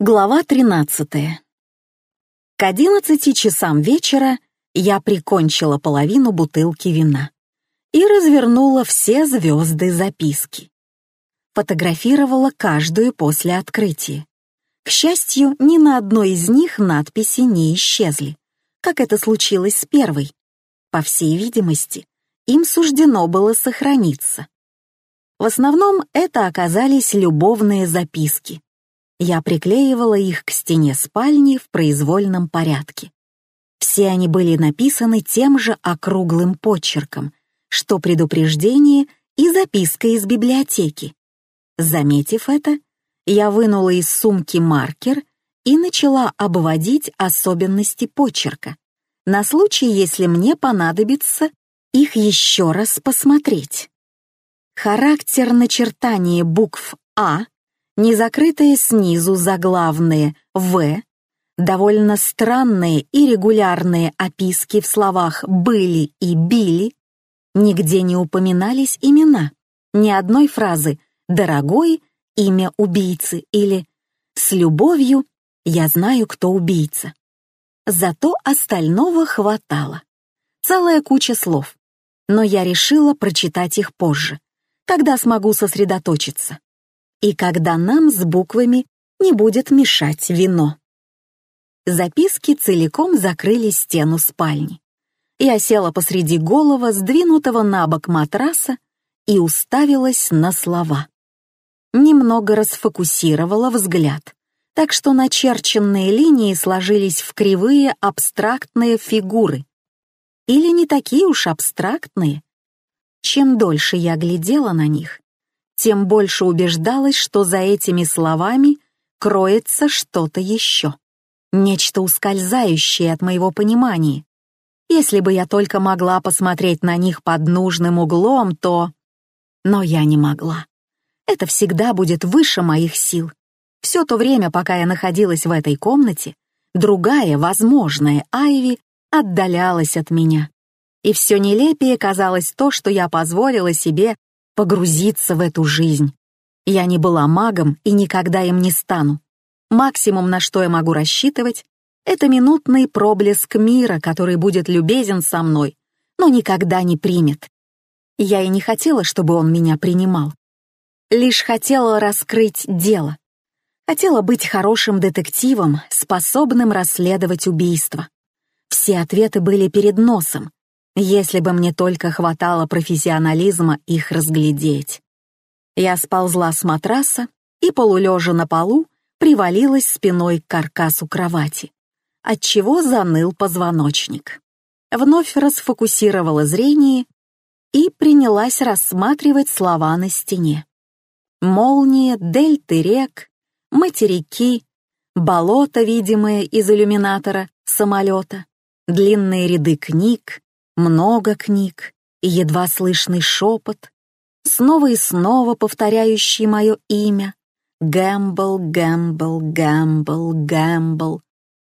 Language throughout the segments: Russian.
Глава 13. К 11 часам вечера я прикончила половину бутылки вина и развернула все звезды записки. Фотографировала каждую после открытия. К счастью, ни на одной из них надписи не исчезли, как это случилось с первой. По всей видимости, им суждено было сохраниться. В основном это оказались любовные записки. Я приклеивала их к стене спальни в произвольном порядке. Все они были написаны тем же округлым почерком, что предупреждение и записка из библиотеки. Заметив это, я вынула из сумки маркер и начала обводить особенности почерка, на случай, если мне понадобится их еще раз посмотреть. Характер начертания букв «А», незакрытые снизу заглавные «В», довольно странные и регулярные описки в словах «были» и «били», нигде не упоминались имена, ни одной фразы «дорогой», «имя убийцы» или «с любовью, я знаю, кто убийца». Зато остального хватало. Целая куча слов. Но я решила прочитать их позже. Тогда смогу сосредоточиться. И когда нам с буквами не будет мешать вино. Записки целиком закрыли стену спальни. Я села посреди голого, сдвинутого на бок матраса и уставилась на слова. Немного расфокусировала взгляд, так что начерченные линии сложились в кривые абстрактные фигуры. Или не такие уж абстрактные. Чем дольше я глядела на них, тем больше убеждалась, что за этими словами кроется что-то еще. Нечто ускользающее от моего понимания. Если бы я только могла посмотреть на них под нужным углом, то... Но я не могла. Это всегда будет выше моих сил. Все то время, пока я находилась в этой комнате, другая, возможная Айви отдалялась от меня. И все нелепее казалось то, что я позволила себе погрузиться в эту жизнь. Я не была магом и никогда им не стану. Максимум, на что я могу рассчитывать, это минутный проблеск мира, который будет любезен со мной, но никогда не примет. Я и не хотела, чтобы он меня принимал. Лишь хотела раскрыть дело. Хотела быть хорошим детективом, способным расследовать убийства. Все ответы были перед носом, если бы мне только хватало профессионализма их разглядеть. Я сползла с матраса и, полулежа на полу, привалилась спиной к каркасу кровати, отчего заныл позвоночник. Вновь расфокусировала зрение и принялась рассматривать слова на стене. Молния, дельты рек, материки, болото, видимое из иллюминатора самолета, длинные ряды книг, много книг и едва слышный шепот, снова и снова повторяющий мое имя: Гэмбл, Гэмбл, Гэмбл, Гэмбл.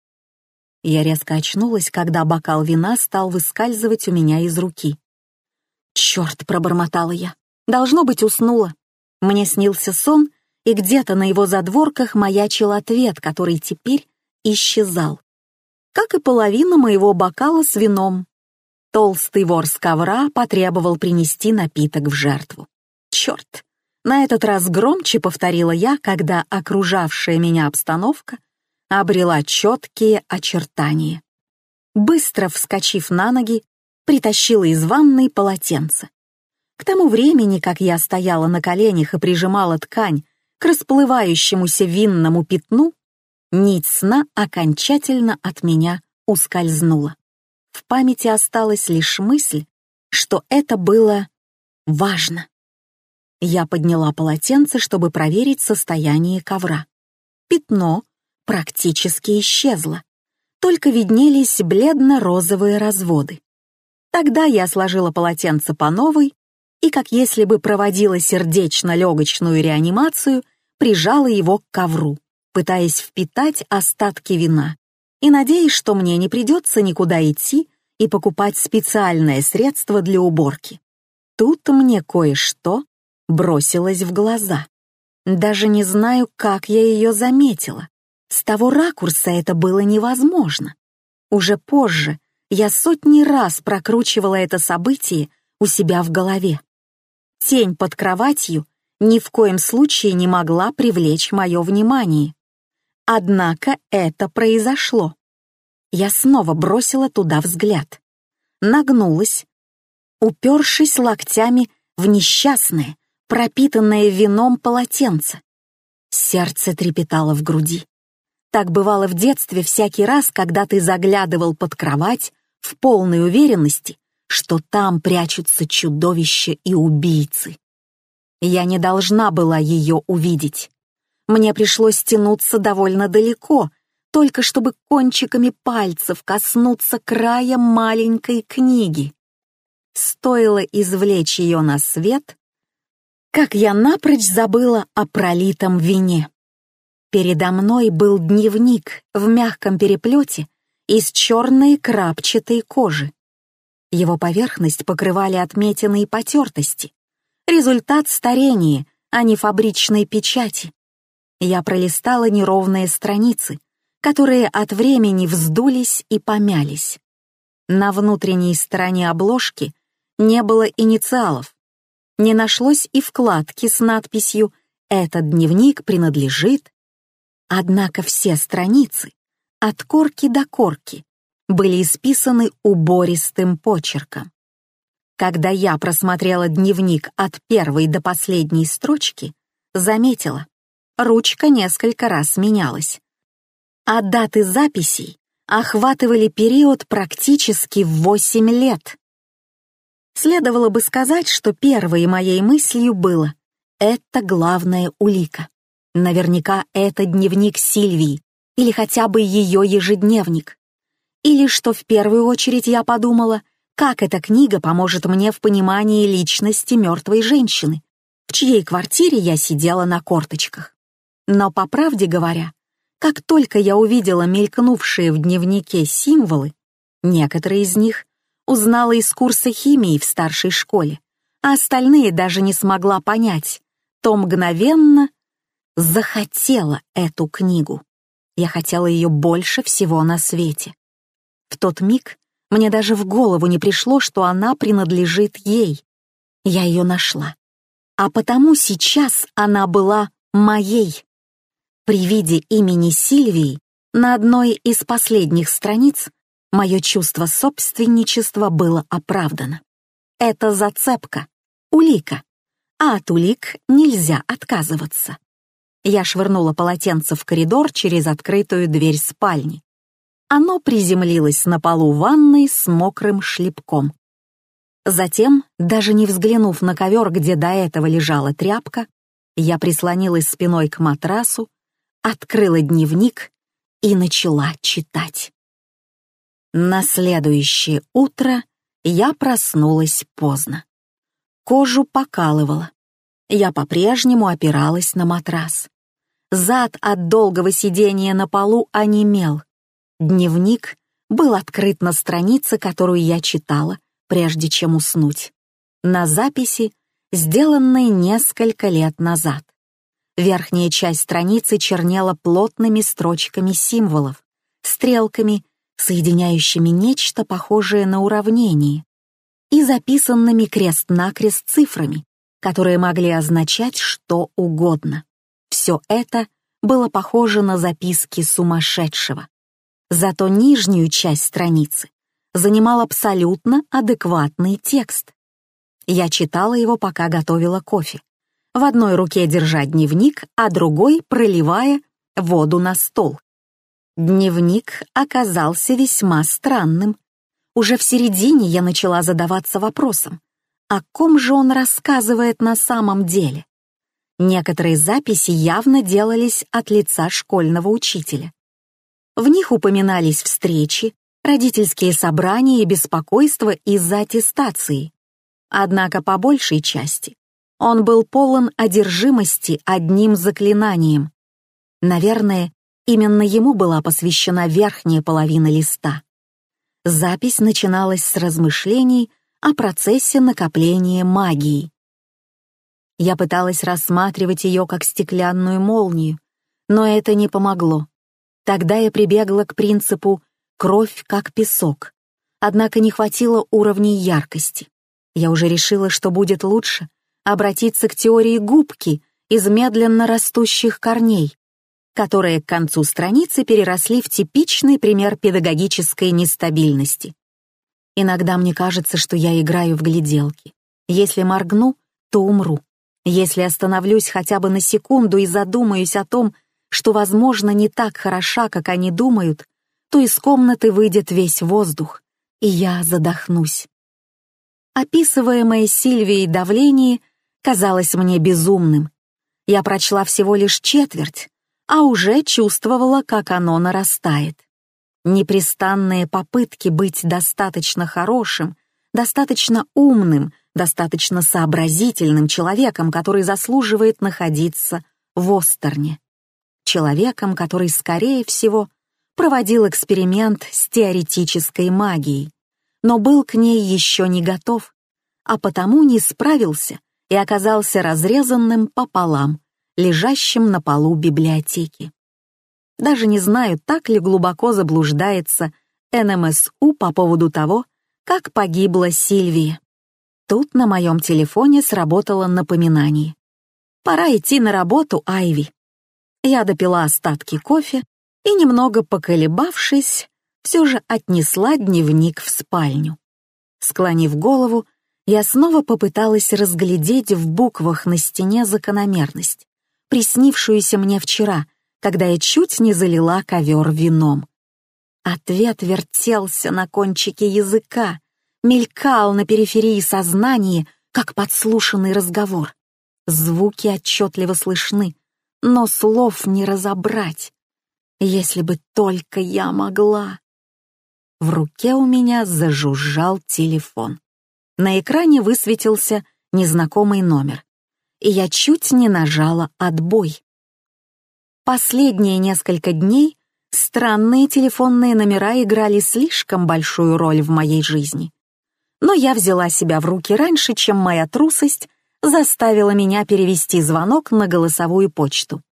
Я резко очнулась, когда бокал вина стал выскальзывать у меня из руки. «Черт!» — пробормотала я. «Должно быть, уснула». Мне снился сон, и где-то на его задворках маячил ответ, который теперь исчезал. Как и половина моего бокала с вином. Толстый вор с ковра потребовал принести напиток в жертву. Черт! На этот раз громче повторила я, когда окружавшая меня обстановка обрела четкие очертания. Быстро вскочив на ноги, притащила из ванной полотенце. К тому времени, как я стояла на коленях и прижимала ткань к расплывающемуся винному пятну, нить сна окончательно от меня ускользнула. В памяти осталась лишь мысль, что это было важно. Я подняла полотенце, чтобы проверить состояние ковра. Пятно практически исчезло, только виднелись бледно-розовые разводы. Тогда я сложила полотенце по новой и, как если бы проводила сердечно-легочную реанимацию, прижала его к ковру, пытаясь впитать остатки вина, и надеясь, что мне не придется никуда идти и покупать специальное средство для уборки. Тут мне кое-что бросилось в глаза. Даже не знаю, как я ее заметила. С того ракурса это было невозможно. Уже позже я сотни раз прокручивала это событие у себя в голове. Тень под кроватью ни в коем случае не могла привлечь мое внимание. Однако это произошло. Я снова бросила туда взгляд. Нагнулась, упершись локтями в несчастное, пропитанное вином полотенце. Сердце трепетало в груди. Так бывало в детстве всякий раз, когда ты заглядывал под кровать в полной уверенности, что там прячутся чудовища и убийцы. Я не должна была ее увидеть. Мне пришлось тянуться довольно далеко, только чтобы кончиками пальцев коснуться края маленькой книги. Стоило извлечь ее на свет, как я напрочь забыла о пролитом вине. Передо мной был дневник в мягком переплете из черной крапчатой кожи. Его поверхность покрывали отметины и потертости. Результат старения, а не фабричной печати. Я пролистала неровные страницы, которые от времени вздулись и помялись. На внутренней стороне обложки не было инициалов. Не нашлось и вкладки с надписью «Этот дневник принадлежит». Однако все страницы, от корки до корки, были исписаны убористым почерком. Когда я просмотрела дневник от первой до последней строчки, заметила, ручка несколько раз менялась, а даты записей охватывали период практически в 8 лет. Следовало бы сказать, что первой моей мыслью было «это главная улика». Наверняка это дневник Сильвии или хотя бы ее ежедневник. Или что в первую очередь я подумала, как эта книга поможет мне в понимании личности мертвой женщины, в чьей квартире я сидела на корточках. Но, по правде говоря, как только я увидела мелькнувшие в дневнике символы, некоторые из них узнала из курса химии в старшей школе, а остальные даже не смогла понять, то мгновенно захотела эту книгу. Я хотела ее больше всего на свете. В тот миг мне даже в голову не пришло, что она принадлежит ей. Я ее нашла. А потому сейчас она была моей. При виде имени Сильвии на одной из последних страниц мое чувство собственничества было оправдано. Это зацепка, улика, а от улик нельзя отказываться. Я швырнула полотенце в коридор через открытую дверь спальни. Оно приземлилось на полу ванной с мокрым шлепком. Затем, даже не взглянув на ковер, где до этого лежала тряпка, я прислонилась спиной к матрасу, открыла дневник и начала читать. На следующее утро я проснулась поздно. Кожу покалывало. Я по-прежнему опиралась на матрас. Зад от долгого сидения на полу онемел. Дневник был открыт на странице, которую я читала, прежде чем уснуть. На записи, сделанной несколько лет назад. Верхняя часть страницы чернела плотными строчками символов, стрелками, соединяющими нечто похожее на уравнение, и записанными крест-накрест цифрами, которые могли означать что угодно. Все это было похоже на записки сумасшедшего. Зато нижнюю часть страницы занимал абсолютно адекватный текст. Я читала его, пока готовила кофе. В одной руке держа дневник, а другой проливая воду на стол. Дневник оказался весьма странным. Уже в середине я начала задаваться вопросом, о ком же он рассказывает на самом деле. Некоторые записи явно делались от лица школьного учителя. В них упоминались встречи, родительские собрания и беспокойство из-за аттестации. Однако по большей части он был полон одержимости одним заклинанием. Наверное, именно ему была посвящена верхняя половина листа. Запись начиналась с размышлений о процессе накопления магии. Я пыталась рассматривать ее как стеклянную молнию, но это не помогло. Тогда я прибегла к принципу «кровь как песок», однако не хватило уровней яркости. Я уже решила, что будет лучше обратиться к теории губки из медленно растущих корней, которые к концу страницы переросли в типичный пример педагогической нестабильности. Иногда мне кажется, что я играю в гляделки. Если моргну, то умру. Если остановлюсь хотя бы на секунду и задумаюсь о том, что, возможно, не так хороша, как они думают, то из комнаты выйдет весь воздух, и я задохнусь. Описываемое Сильвией давление казалось мне безумным. Я прочла всего лишь четверть, а уже чувствовала, как оно нарастает. Непрестанные попытки быть достаточно хорошим, достаточно умным, достаточно сообразительным человеком, который заслуживает находиться в Остерне. Человеком, который, скорее всего, проводил эксперимент с теоретической магией, но был к ней еще не готов, а потому не справился и оказался разрезанным пополам, лежащим на полу библиотеки. Даже не знаю, так ли глубоко заблуждается НМСУ по поводу того, как погибла Сильвия. Тут на моем телефоне сработало напоминание. «Пора идти на работу, Айви». Я допила остатки кофе и, немного поколебавшись, все же отнесла дневник в спальню. Склонив голову, я снова попыталась разглядеть в буквах на стене закономерность, приснившуюся мне вчера, когда я чуть не залила ковер вином. Ответ вертелся на кончике языка, мелькал на периферии сознания, как подслушанный разговор. Звуки отчетливо слышны, но слов не разобрать. Если бы только я могла. В руке у меня зажужжал телефон. На экране высветился незнакомый номер, и я чуть не нажала «отбой». Последние несколько дней странные телефонные номера играли слишком большую роль в моей жизни. Но я взяла себя в руки раньше, чем моя трусость заставила меня перевести звонок на голосовую почту.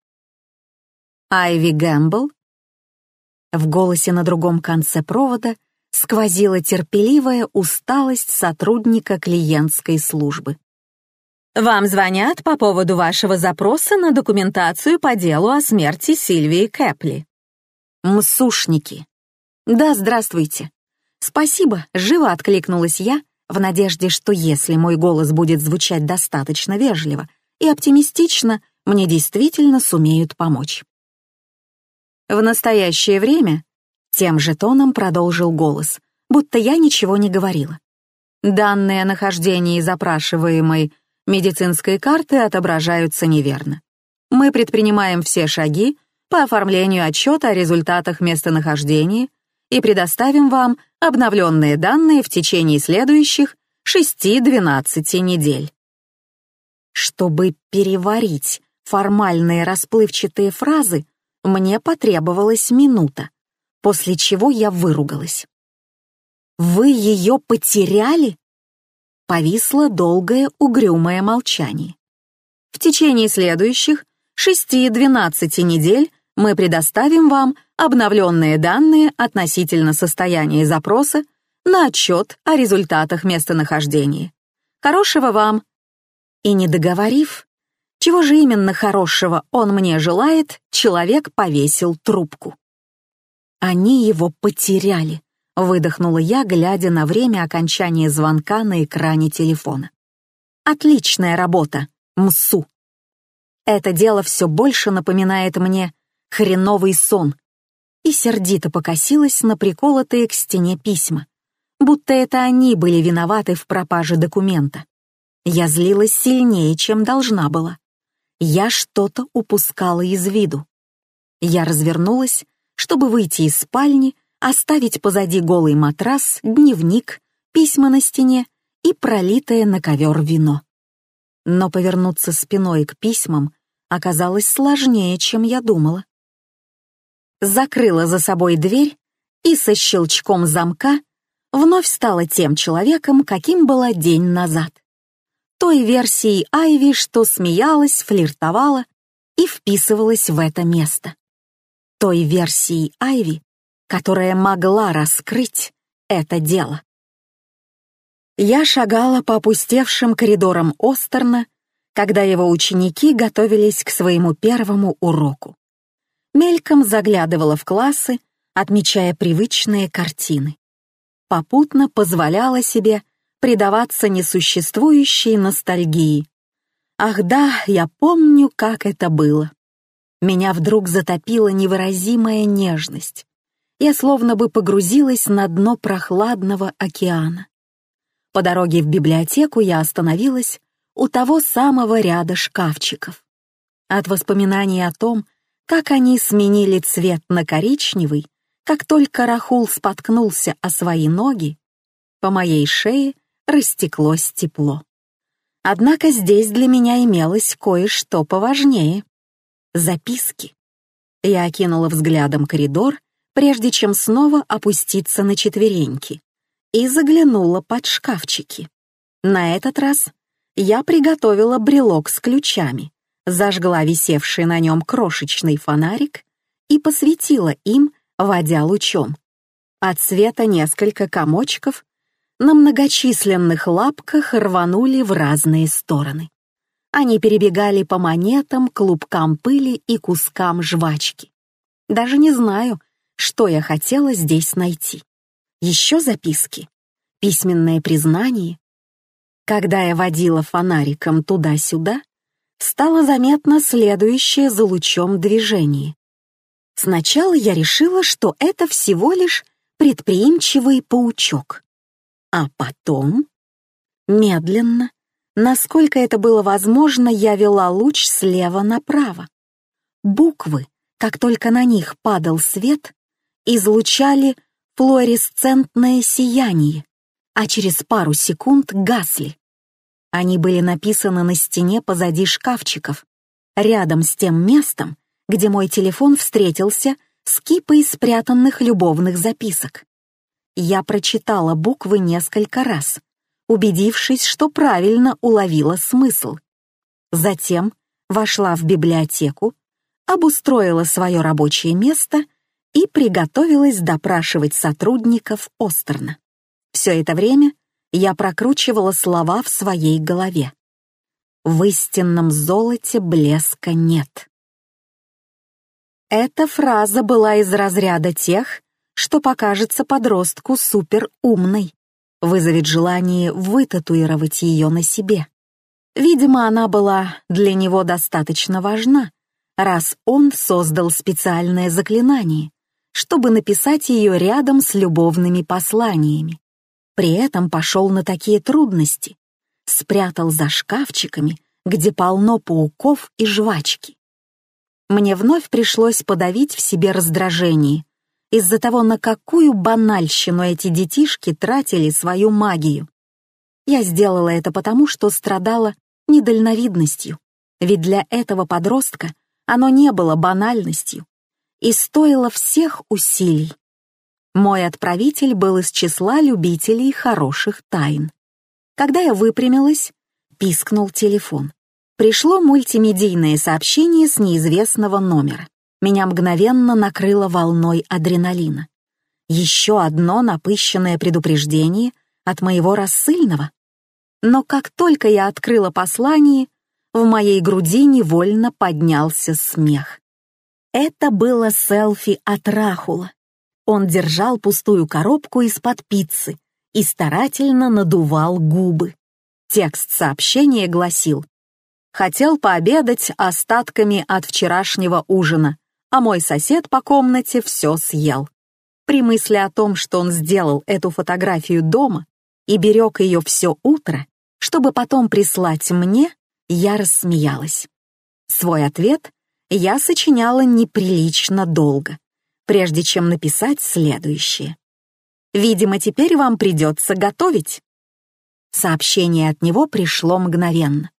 «Айви Гэмбл?» В голосе на другом конце провода сквозила терпеливая усталость сотрудника клиентской службы. «Вам звонят по поводу вашего запроса на документацию по делу о смерти Сильвии Кэпли». «Мсушники». «Да, здравствуйте». «Спасибо», — живо откликнулась я, в надежде, что если мой голос будет звучать достаточно вежливо и оптимистично, мне действительно сумеют помочь. В настоящее время, тем же тоном продолжил голос, будто я ничего не говорила. Данные о нахождении запрашиваемой медицинской карты отображаются неверно. Мы предпринимаем все шаги по оформлению отчета о результатах местонахождения и предоставим вам обновленные данные в течение следующих 6-12 недель. Чтобы переварить формальные расплывчатые фразы, мне потребовалась минута, после чего я выругалась. «Вы ее потеряли?» Повисло долгое угрюмое молчание. В течение следующих 6-12 недель мы предоставим вам обновленные данные относительно состояния запроса на отчет о результатах местонахождения. Хорошего вам!» И не договорив, чего же именно хорошего он мне желает, человек повесил трубку. «Они его потеряли», — выдохнула я, глядя на время окончания звонка на экране телефона. «Отличная работа, МСУ. Это дело все больше напоминает мне хреновый сон». И сердито покосилась на приколотые к стене письма, будто это они были виноваты в пропаже документа. Я злилась сильнее, чем должна была. Я что-то упускала из виду. Я развернулась, чтобы выйти из спальни, оставить позади голый матрас, дневник, письма на стене и пролитое на ковер вино. Но повернуться спиной к письмам оказалось сложнее, чем я думала. Закрыла за собой дверь и со щелчком замка вновь стала тем человеком, каким была день назад. Той версией Айви, что смеялась, флиртовала и вписывалась в это место. той версией Айви, которая могла раскрыть это дело. Я шагала по опустевшим коридорам Остерна, когда его ученики готовились к своему первому уроку. Мельком заглядывала в классы, отмечая привычные картины. Попутно позволяла себе предаваться несуществующей ностальгии. Ах да, я помню, как это было. Меня вдруг затопила невыразимая нежность. Я словно бы погрузилась на дно прохладного океана. По дороге в библиотеку я остановилась у того самого ряда шкафчиков. От воспоминаний о том, как они сменили цвет на коричневый, как только Рахул споткнулся о свои ноги, по моей шее растеклось тепло. Однако здесь для меня имелось кое-что поважнее — записки. Я окинула взглядом коридор, прежде чем снова опуститься на четвереньки, и заглянула под шкафчики. На этот раз я приготовила брелок с ключами, зажгла висевший на нем крошечный фонарик и посветила им, водя лучом. От света несколько комочков на многочисленных лапках рванули в разные стороны. Они перебегали по монетам, клубкам пыли и кускам жвачки. Даже не знаю, что я хотела здесь найти. Еще записки, письменное признание. Когда я водила фонариком туда-сюда, стало заметно следующее за лучом движение. Сначала я решила, что это всего лишь предприимчивый паучок. А потом, медленно, насколько это было возможно, я вела луч слева направо. Буквы, как только на них падал свет, излучали флуоресцентное сияние, а через пару секунд гасли. Они были написаны на стене позади шкафчиков, рядом с тем местом, где мой телефон встретился с кипой спрятанных любовных записок. Я прочитала буквы несколько раз, убедившись, что правильно уловила смысл. Затем вошла в библиотеку, обустроила свое рабочее место и приготовилась допрашивать сотрудников Остерна. Все это время я прокручивала слова в своей голове. В истинном золоте блеска нет. Эта фраза была из разряда тех, что покажется подростку суперумной, вызовет желание вытатуировать ее на себе. Видимо, она была для него достаточно важна, раз он создал специальное заклинание, чтобы написать ее рядом с любовными посланиями. При этом пошел на такие трудности, спрятал за шкафчиками, где полно пауков и жвачки. Мне вновь пришлось подавить в себе раздражение из-за того, на какую банальщину эти детишки тратили свою магию. Я сделала это потому, что страдала недальновидностью, ведь для этого подростка оно не было банальностью и стоило всех усилий. Мой отправитель был из числа любителей хороших тайн. Когда я выпрямилась, пискнул телефон. Пришло мультимедийное сообщение с неизвестного номера. Меня мгновенно накрыло волной адреналина. Еще одно напыщенное предупреждение от моего рассыльного. Но как только я открыла послание, в моей груди невольно поднялся смех. Это было селфи от Рахула. Он держал пустую коробку из-под пиццы и старательно надувал губы. Текст сообщения гласил: «Хотел пообедать остатками от вчерашнего ужина, а мой сосед по комнате все съел». При мысли о том, что он сделал эту фотографию дома и берег ее все утро, чтобы потом прислать мне, я рассмеялась. Свой ответ я сочиняла неприлично долго, прежде чем написать следующее. «Видимо, теперь вам придется готовить». Сообщение от него пришло мгновенно.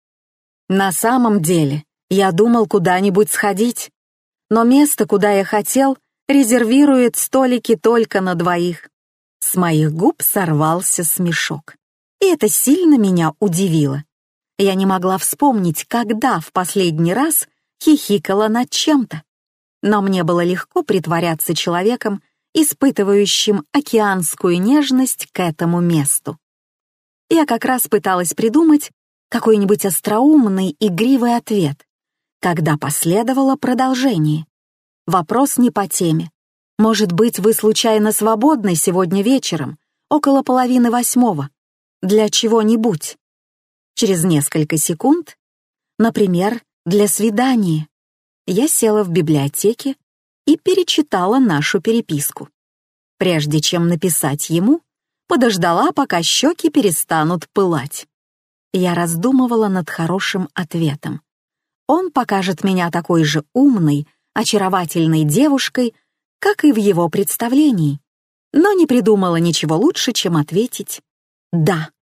На самом деле, я думал куда-нибудь сходить, но место, куда я хотел, резервирует столики только на 2. С моих губ сорвался смешок. И это сильно меня удивило. Я не могла вспомнить, когда в последний раз хихикала над чем-то. Но мне было легко притворяться человеком, испытывающим океанскую нежность к этому месту. Я как раз пыталась придумать какой-нибудь остроумный, игривый ответ, когда последовало продолжение. Вопрос не по теме. Может быть, вы случайно свободны сегодня вечером, около 7:30, для чего-нибудь? Через несколько секунд, например, для свидания. Я села в библиотеке и перечитала нашу переписку. Прежде чем написать ему, подождала, пока щеки перестанут пылать. Я раздумывала над хорошим ответом. Он покажет меня такой же умной, очаровательной девушкой, как и в его представлении, но не придумала ничего лучше, чем ответить «да».